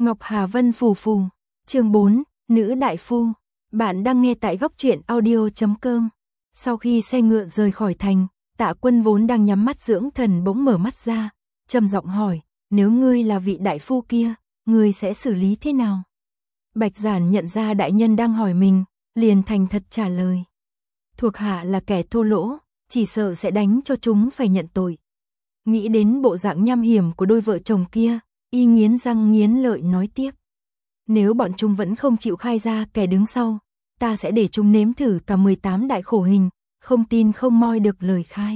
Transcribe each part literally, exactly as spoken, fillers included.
Ngọc Hà Vân phù phù, chương bốn, Nữ đại phu. Bạn đang nghe tại góc truyện audio chấm com. Sau khi xe ngựa rời khỏi thành, Tạ Quân vốn đang nhắm mắt dưỡng thần bỗng mở mắt ra, trầm giọng hỏi, nếu ngươi là vị đại phu kia, ngươi sẽ xử lý thế nào? Bạch Giản nhận ra đại nhân đang hỏi mình, liền thành thật trả lời. Thuộc hạ là kẻ thô lỗ, chỉ sợ sẽ đánh cho chúng phải nhận tội. Nghĩ đến bộ dạng nham hiểm của đôi vợ chồng kia, y nghiến răng nghiến lợi nói tiếp. Nếu bọn chúng vẫn không chịu khai ra kẻ đứng sau, ta sẽ để chúng nếm thử cả mười tám đại khổ hình, không tin không moi được lời khai.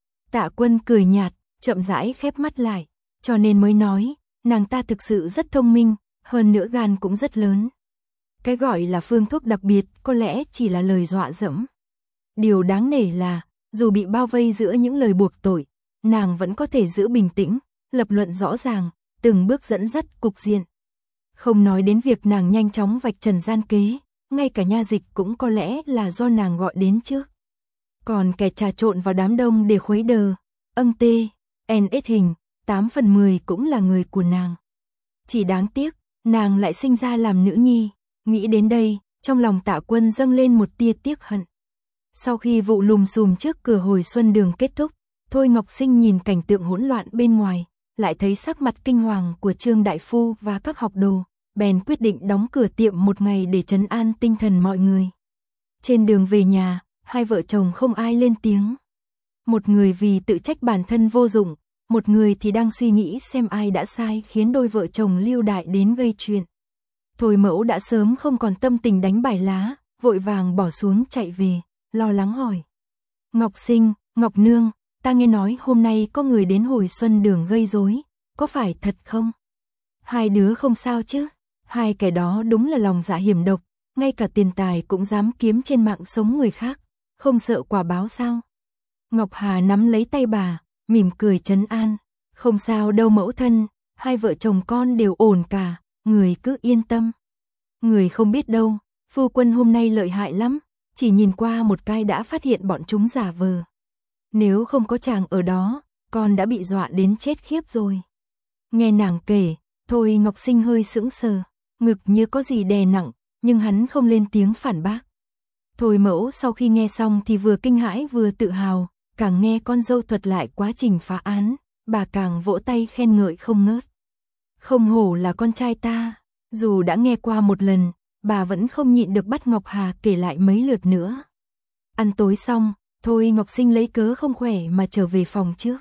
Tạ Quân cười nhạt, chậm rãi khép mắt lại, cho nên mới nói, nàng ta thực sự rất thông minh, hơn nữa gan cũng rất lớn. Cái gọi là phương thuốc đặc biệt có lẽ chỉ là lời dọa dẫm. Điều đáng nể là, dù bị bao vây giữa những lời buộc tội, nàng vẫn có thể giữ bình tĩnh, lập luận rõ ràng, từng bước dẫn dắt cục diện. Không nói đến việc nàng nhanh chóng vạch trần gian kế, ngay cả nha dịch cũng có lẽ là do nàng gọi đến trước. Còn kẻ trà trộn vào đám đông để khuấy đờ, âng tê, en ét hình, tám phần mười cũng là người của nàng. Chỉ đáng tiếc, nàng lại sinh ra làm nữ nhi. Nghĩ đến đây, trong lòng Tạ Quân dâng lên một tia tiếc hận. Sau khi vụ lùm xùm trước cửa hồi xuân đường kết thúc, Thôi Ngọc Sinh nhìn cảnh tượng hỗn loạn bên ngoài, lại thấy sắc mặt kinh hoàng của Trương đại phu và các học đồ, bèn quyết định đóng cửa tiệm một ngày để trấn an tinh thần mọi người. Trên đường về nhà, hai vợ chồng không ai lên tiếng. Một người vì tự trách bản thân vô dụng, một người thì đang suy nghĩ xem ai đã sai khiến đôi vợ chồng Lưu Đại đến gây chuyện. Thôi Mẫu đã sớm không còn tâm tình đánh bài lá, vội vàng bỏ xuống chạy về, lo lắng hỏi. Ngọc Sinh, Ngọc Nương, ta nghe nói hôm nay có người đến hồi xuân đường gây rối, có phải thật không? Hai đứa không sao chứ? Hai kẻ đó đúng là lòng dạ hiểm độc, ngay cả tiền tài cũng dám kiếm trên mạng sống người khác, không sợ quả báo sao? Ngọc Hà nắm lấy tay bà, mỉm cười trấn an. Không sao đâu mẫu thân, hai vợ chồng con đều ổn cả, người cứ yên tâm. Người không biết đâu, phu quân hôm nay lợi hại lắm, chỉ nhìn qua một cái đã phát hiện bọn chúng giả vờ. Nếu không có chàng ở đó, con đã bị dọa đến chết khiếp rồi. Nghe nàng kể, Thôi Ngọc Sinh hơi sững sờ, ngực như có gì đè nặng, nhưng hắn không lên tiếng phản bác. Thôi Mẫu sau khi nghe xong thì vừa kinh hãi vừa tự hào, càng nghe con dâu thuật lại quá trình phá án, bà càng vỗ tay khen ngợi không ngớt. Không hổ là con trai ta, dù đã nghe qua một lần, bà vẫn không nhịn được bắt Ngọc Hà kể lại mấy lượt nữa. Ăn tối xong, Thôi Ngọc Sinh lấy cớ không khỏe mà trở về phòng trước.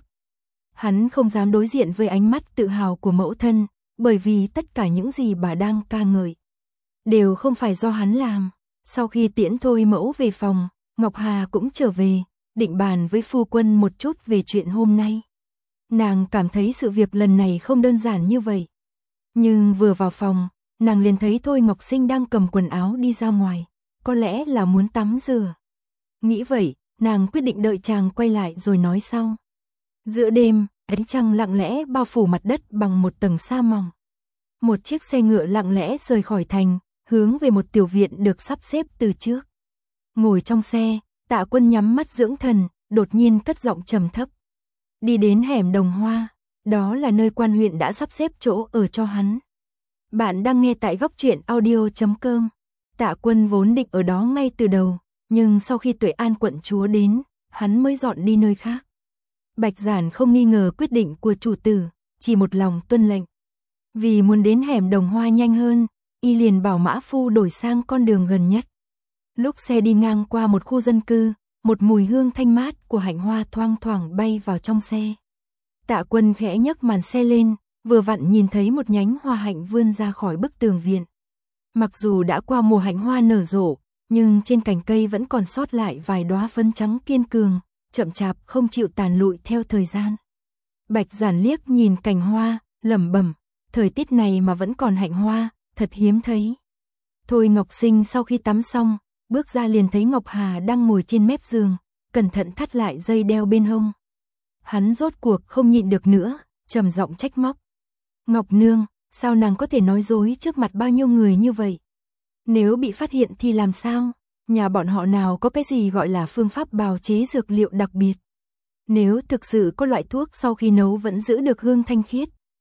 Hắn không dám đối diện với ánh mắt tự hào của mẫu thân, bởi vì tất cả những gì bà đang ca ngợi đều không phải do hắn làm. Sau khi tiễn Thôi Mẫu về phòng, Ngọc Hà cũng trở về, định bàn với phu quân một chút về chuyện hôm nay. Nàng cảm thấy sự việc lần này không đơn giản như vậy. Nhưng vừa vào phòng, nàng liền thấy Thôi Ngọc Sinh đang cầm quần áo đi ra ngoài, có lẽ là muốn tắm rửa. Nghĩ vậy, nàng quyết định đợi chàng quay lại rồi nói sau. Giữa đêm, ánh trăng lặng lẽ bao phủ mặt đất bằng một tầng sa mỏng. Một chiếc xe ngựa lặng lẽ rời khỏi thành, hướng về một tiểu viện được sắp xếp từ trước. Ngồi trong xe, Tạ Quân nhắm mắt dưỡng thần, đột nhiên cất giọng trầm thấp. Đi đến hẻm Đồng Hoa, đó là nơi quan huyện đã sắp xếp chỗ ở cho hắn. Bạn đang nghe tại góc truyện audio chấm com. Tạ Quân vốn định ở đó ngay từ đầu, nhưng sau khi Tuệ An quận chúa đến, hắn mới dọn đi nơi khác. Bạch Giản không nghi ngờ quyết định của chủ tử, chỉ một lòng tuân lệnh. Vì muốn đến hẻm Đồng Hoa nhanh hơn, y liền bảo mã phu đổi sang con đường gần nhất. Lúc xe đi ngang qua một khu dân cư, một mùi hương thanh mát của hạnh hoa thoang thoảng bay vào trong xe. Tạ Quân khẽ nhấc màn xe lên, vừa vặn nhìn thấy một nhánh hoa hạnh vươn ra khỏi bức tường viện. Mặc dù đã qua mùa hạnh hoa nở rộ, nhưng trên cành cây vẫn còn sót lại vài đóa phấn trắng kiên cường, chậm chạp không chịu tàn lụi theo thời gian. Bạch Giản liếc nhìn cành hoa, lẩm bẩm, thời tiết này mà vẫn còn hạnh hoa, thật hiếm thấy. Thôi Ngọc Sinh sau khi tắm xong, bước ra liền thấy Ngọc Hà đang ngồi trên mép giường, cẩn thận thắt lại dây đeo bên hông. Hắn rốt cuộc không nhịn được nữa, trầm giọng trách móc. Ngọc Nương, sao nàng có thể nói dối trước mặt bao nhiêu người như vậy? Nếu bị phát hiện thì làm sao? Nhà bọn họ nào có cái gì gọi là phương pháp bào chế dược liệu đặc biệt? Nếu thực sự có loại thuốc sau khi nấu vẫn giữ được hương thanh khiết,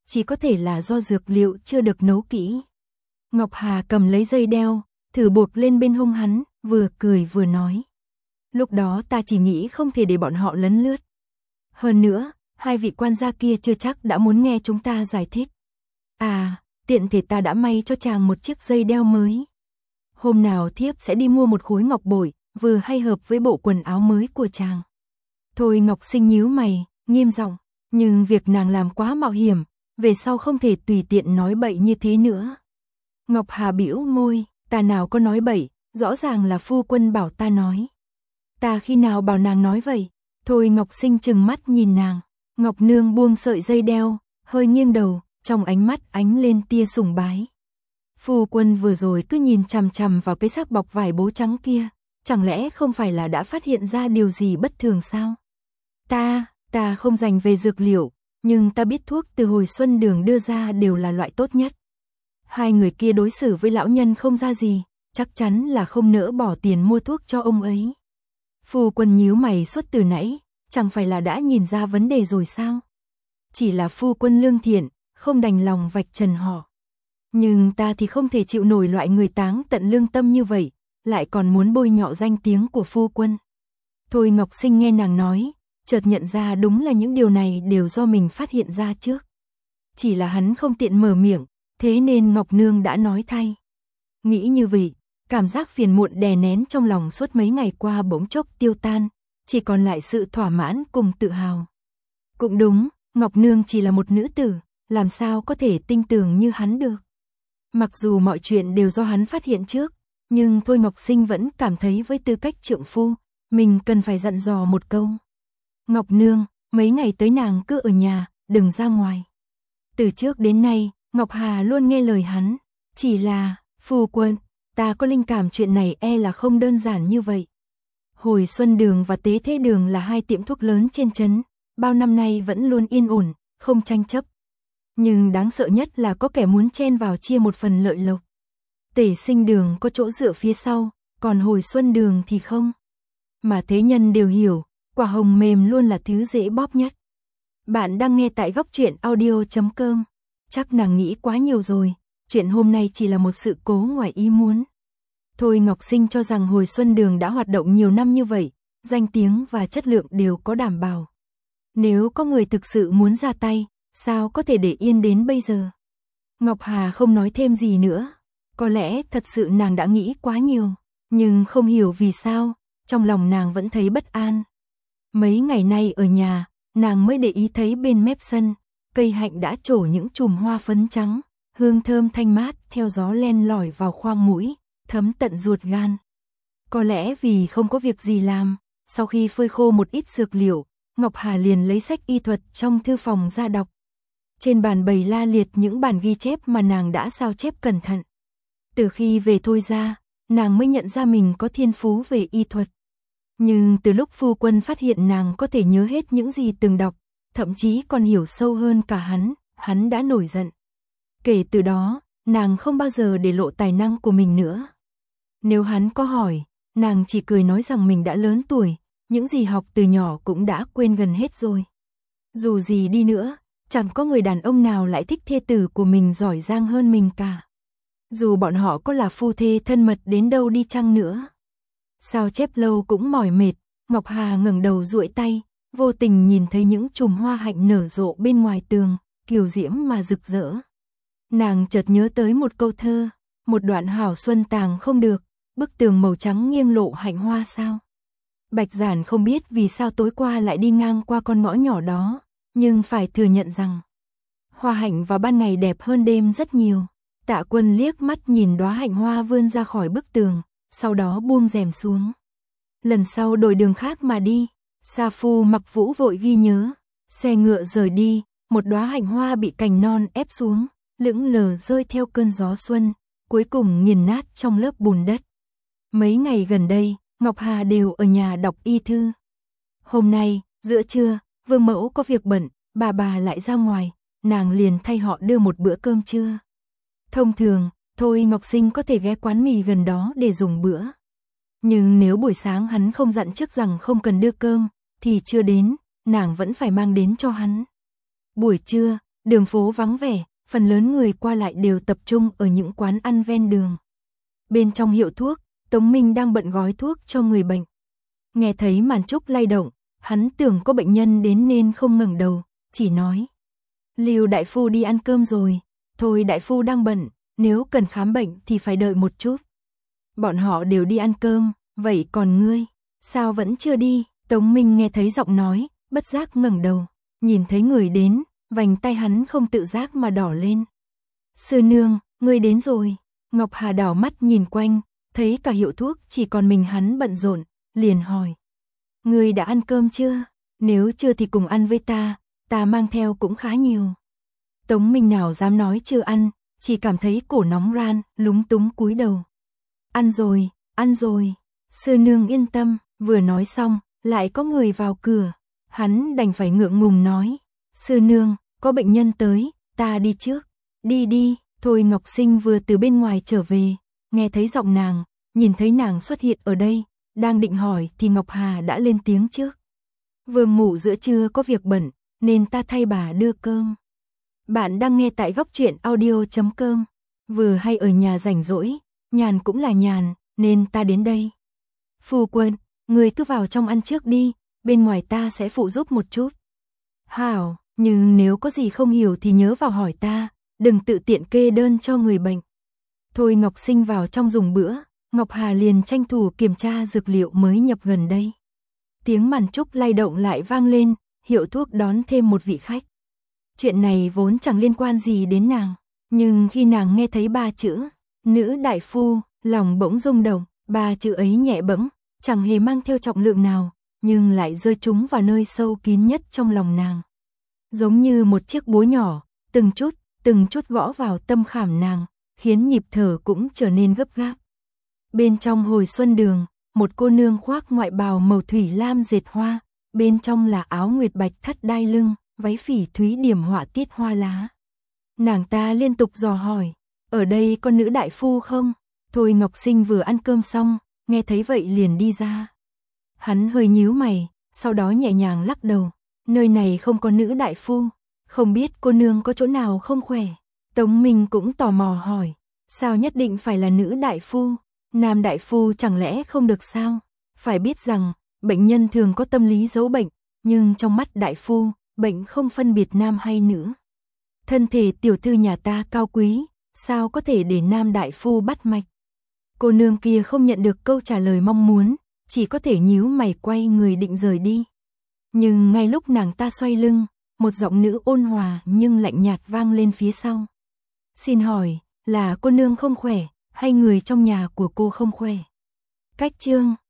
chỉ có thể là do dược liệu chưa được nấu kỹ. Ngọc Hà cầm lấy dây đeo, thử buộc lên bên hông hắn, vừa cười vừa nói. Lúc đó ta chỉ nghĩ không thể để bọn họ lấn lướt. Hơn nữa, hai vị quan gia kia chưa chắc đã muốn nghe chúng ta giải thích. À, tiện thể ta đã may cho chàng một chiếc dây đeo mới. Hôm nào thiếp sẽ đi mua một khối ngọc bội, vừa hay hợp với bộ quần áo mới của chàng. Thôi Ngọc Sinh nhíu mày, nghiêm giọng, nhưng việc nàng làm quá mạo hiểm, về sau không thể tùy tiện nói bậy như thế nữa. Ngọc Hà bĩu môi, ta nào có nói bậy, rõ ràng là phu quân bảo ta nói. Ta khi nào bảo nàng nói vậy? Thôi Ngọc Sinh trừng mắt nhìn nàng, Ngọc Nương buông sợi dây đeo, hơi nghiêng đầu, trong ánh mắt ánh lên tia sùng bái. Phu quân vừa rồi cứ nhìn chằm chằm vào cái xác bọc vải bố trắng kia, chẳng lẽ không phải là đã phát hiện ra điều gì bất thường sao? Ta, ta không dành về dược liệu, nhưng ta biết thuốc từ hồi Xuân Đường đưa ra đều là loại tốt nhất. Hai người kia đối xử với lão nhân không ra gì, chắc chắn là không nỡ bỏ tiền mua thuốc cho ông ấy. Phu quân nhíu mày suốt từ nãy, chẳng phải là đã nhìn ra vấn đề rồi sao? Chỉ là phu quân lương thiện, không đành lòng vạch trần họ. Nhưng ta thì không thể chịu nổi loại người táng tận lương tâm như vậy, lại còn muốn bôi nhọ danh tiếng của phu quân. Thôi Ngọc Sinh nghe nàng nói, chợt nhận ra đúng là những điều này đều do mình phát hiện ra trước. Chỉ là hắn không tiện mở miệng, thế nên Ngọc Nương đã nói thay. Nghĩ như vậy, cảm giác phiền muộn đè nén trong lòng suốt mấy ngày qua bỗng chốc tiêu tan, chỉ còn lại sự thỏa mãn cùng tự hào. Cũng đúng, Ngọc Nương chỉ là một nữ tử, làm sao có thể tinh tường như hắn được. Mặc dù mọi chuyện đều do hắn phát hiện trước, nhưng Thôi Ngọc Sinh vẫn cảm thấy với tư cách trượng phu, mình cần phải dặn dò một câu. Ngọc Nương, mấy ngày tới nàng cứ ở nhà, đừng ra ngoài. Từ trước đến nay, Ngọc Hà luôn nghe lời hắn, chỉ là, phu quân, ta có linh cảm chuyện này e là không đơn giản như vậy. Hồi Xuân Đường và Tế Thế Đường là hai tiệm thuốc lớn trên trấn, bao năm nay vẫn luôn yên ổn, không tranh chấp. Nhưng đáng sợ nhất là có kẻ muốn chen vào chia một phần lợi lộc. Tể Sinh Đường có chỗ dựa phía sau, còn Hồi Xuân Đường thì không. Mà thế nhân đều hiểu, quả hồng mềm luôn là thứ dễ bóp nhất. Bạn đang nghe tại góc truyện audio chấm com. Chắc nàng nghĩ quá nhiều rồi, chuyện hôm nay chỉ là một sự cố ngoài ý muốn. Thôi Ngọc Sinh cho rằng Hồi Xuân Đường đã hoạt động nhiều năm như vậy, danh tiếng và chất lượng đều có đảm bảo. Nếu có người thực sự muốn ra tay, sao có thể để yên đến bây giờ? Ngọc Hà không nói thêm gì nữa, có lẽ thật sự nàng đã nghĩ quá nhiều, nhưng không hiểu vì sao, trong lòng nàng vẫn thấy bất an. Mấy ngày nay ở nhà, nàng mới để ý thấy bên mép sân, cây hạnh đã trổ những chùm hoa phấn trắng, hương thơm thanh mát theo gió len lỏi vào khoang mũi, thấm tận ruột gan. Có lẽ vì không có việc gì làm, sau khi phơi khô một ít dược liệu, Ngọc Hà liền lấy sách y thuật trong thư phòng ra đọc. Trên bàn bày la liệt những bản ghi chép mà nàng đã sao chép cẩn thận. Từ khi về Thôi ra, nàng mới nhận ra mình có thiên phú về y thuật. Nhưng từ lúc phu quân phát hiện nàng có thể nhớ hết những gì từng đọc, thậm chí còn hiểu sâu hơn cả hắn, hắn đã nổi giận. Kể từ đó, nàng không bao giờ để lộ tài năng của mình nữa. Nếu hắn có hỏi, nàng chỉ cười nói rằng mình đã lớn tuổi, những gì học từ nhỏ cũng đã quên gần hết rồi. Dù gì đi nữa, chẳng có người đàn ông nào lại thích thê tử của mình giỏi giang hơn mình cả. Dù bọn họ có là phu thê thân mật đến đâu đi chăng nữa. Sao chép lâu cũng mỏi mệt, Ngọc Hà ngẩng đầu duỗi tay, vô tình nhìn thấy những chùm hoa hạnh nở rộ bên ngoài tường, kiều diễm mà rực rỡ. Nàng chợt nhớ tới một câu thơ, một đoạn hảo xuân tàng không được, bức tường màu trắng nghiêng lộ hạnh hoa sao. Bạch Giản không biết vì sao tối qua lại đi ngang qua con ngõ nhỏ đó, nhưng phải thừa nhận rằng hoa hạnh vào ban ngày đẹp hơn đêm rất nhiều. Tạ Quân liếc mắt nhìn đóa hạnh hoa vươn ra khỏi bức tường, sau đó buông rèm xuống. Lần sau đổi đường khác mà đi. Sa Phu Mặc Vũ vội ghi nhớ. Xe ngựa rời đi, một đóa hạnh hoa bị cành non ép xuống, lững lờ rơi theo cơn gió xuân, cuối cùng nghiền nát trong lớp bùn đất. Mấy ngày gần đây, Ngọc Hà đều ở nhà đọc y thư. Hôm nay, giữa trưa, Vương Mẫu có việc bận, bà bà lại ra ngoài, nàng liền thay họ đưa một bữa cơm trưa. Thông thường, Thôi Ngọc Sinh có thể ghé quán mì gần đó để dùng bữa. Nhưng nếu buổi sáng hắn không dặn trước rằng không cần đưa cơm, thì chưa đến, nàng vẫn phải mang đến cho hắn. Buổi trưa, đường phố vắng vẻ, phần lớn người qua lại đều tập trung ở những quán ăn ven đường. Bên trong hiệu thuốc, Tống Minh đang bận gói thuốc cho người bệnh. Nghe thấy màn trúc lay động, hắn tưởng có bệnh nhân đến nên không ngẩng đầu, chỉ nói: Lưu đại phu đi ăn cơm rồi. Thôi đại phu đang bận, nếu cần khám bệnh thì phải đợi một chút. Bọn họ đều đi ăn cơm, vậy còn ngươi, sao vẫn chưa đi? Tống Minh nghe thấy giọng nói, bất giác ngẩng đầu, nhìn thấy người đến, vành tay hắn không tự giác mà đỏ lên. Sư nương, ngươi đến rồi. Ngọc Hà đảo mắt nhìn quanh, thấy cả hiệu thuốc chỉ còn mình hắn bận rộn, liền hỏi: Ngươi đã ăn cơm chưa? Nếu chưa thì cùng ăn với ta, ta mang theo cũng khá nhiều. Tống Minh nào dám nói chưa ăn, chỉ cảm thấy cổ nóng ran, lúng túng cúi đầu. Ăn rồi, ăn rồi. Sư nương yên tâm. Vừa nói xong, lại có người vào cửa. Hắn đành phải ngượng ngùng nói: Sư nương, có bệnh nhân tới, ta đi trước. Đi đi. Thôi Ngọc Sinh vừa từ bên ngoài trở về, nghe thấy giọng nàng, nhìn thấy nàng xuất hiện ở đây, đang định hỏi thì Ngọc Hà đã lên tiếng trước. Vừa ngủ giữa trưa có việc bận, nên ta thay bà đưa cơm. Bạn đang nghe tại góc truyện audio chấm com. Vừa hay ở nhà rảnh rỗi, nhàn cũng là nhàn, nên ta đến đây. Phu quân, người cứ vào trong ăn trước đi, bên ngoài ta sẽ phụ giúp một chút. Hảo, nhưng nếu có gì không hiểu thì nhớ vào hỏi ta, đừng tự tiện kê đơn cho người bệnh. Thôi Ngọc Sinh vào trong dùng bữa, Ngọc Hà liền tranh thủ kiểm tra dược liệu mới nhập gần đây. Tiếng màn trúc lay động lại vang lên, hiệu thuốc đón thêm một vị khách. Chuyện này vốn chẳng liên quan gì đến nàng, nhưng khi nàng nghe thấy ba chữ nữ đại phu, lòng bỗng rung động. Ba chữ ấy nhẹ bẫng, chẳng hề mang theo trọng lượng nào, nhưng lại rơi trúng vào nơi sâu kín nhất trong lòng nàng. Giống như một chiếc búa nhỏ, từng chút, từng chút gõ vào tâm khảm nàng, khiến nhịp thở cũng trở nên gấp gáp. Bên trong Hồi Xuân Đường, một cô nương khoác ngoại bào màu thủy lam dệt hoa, bên trong là áo nguyệt bạch thắt đai lưng, váy phỉ thúy điểm họa tiết hoa lá. Nàng ta liên tục dò hỏi: Ở đây có nữ đại phu không? Thôi Ngọc Sinh vừa ăn cơm xong, nghe thấy vậy liền đi ra. Hắn hơi nhíu mày, sau đó nhẹ nhàng lắc đầu: Nơi này không có nữ đại phu, không biết cô nương có chỗ nào không khỏe. Tống Minh cũng tò mò hỏi: Sao nhất định phải là nữ đại phu? Nam đại phu chẳng lẽ không được sao? Phải biết rằng, bệnh nhân thường có tâm lý giấu bệnh, nhưng trong mắt đại phu, bệnh không phân biệt nam hay nữ. Thân thể tiểu thư nhà ta cao quý, sao có thể để nam đại phu bắt mạch? Cô nương kia không nhận được câu trả lời mong muốn, chỉ có thể nhíu mày quay người định rời đi. Nhưng ngay lúc nàng ta xoay lưng, một giọng nữ ôn hòa nhưng lạnh nhạt vang lên phía sau. Xin hỏi, là cô nương không khỏe, hay người trong nhà của cô không khỏe? Cách chương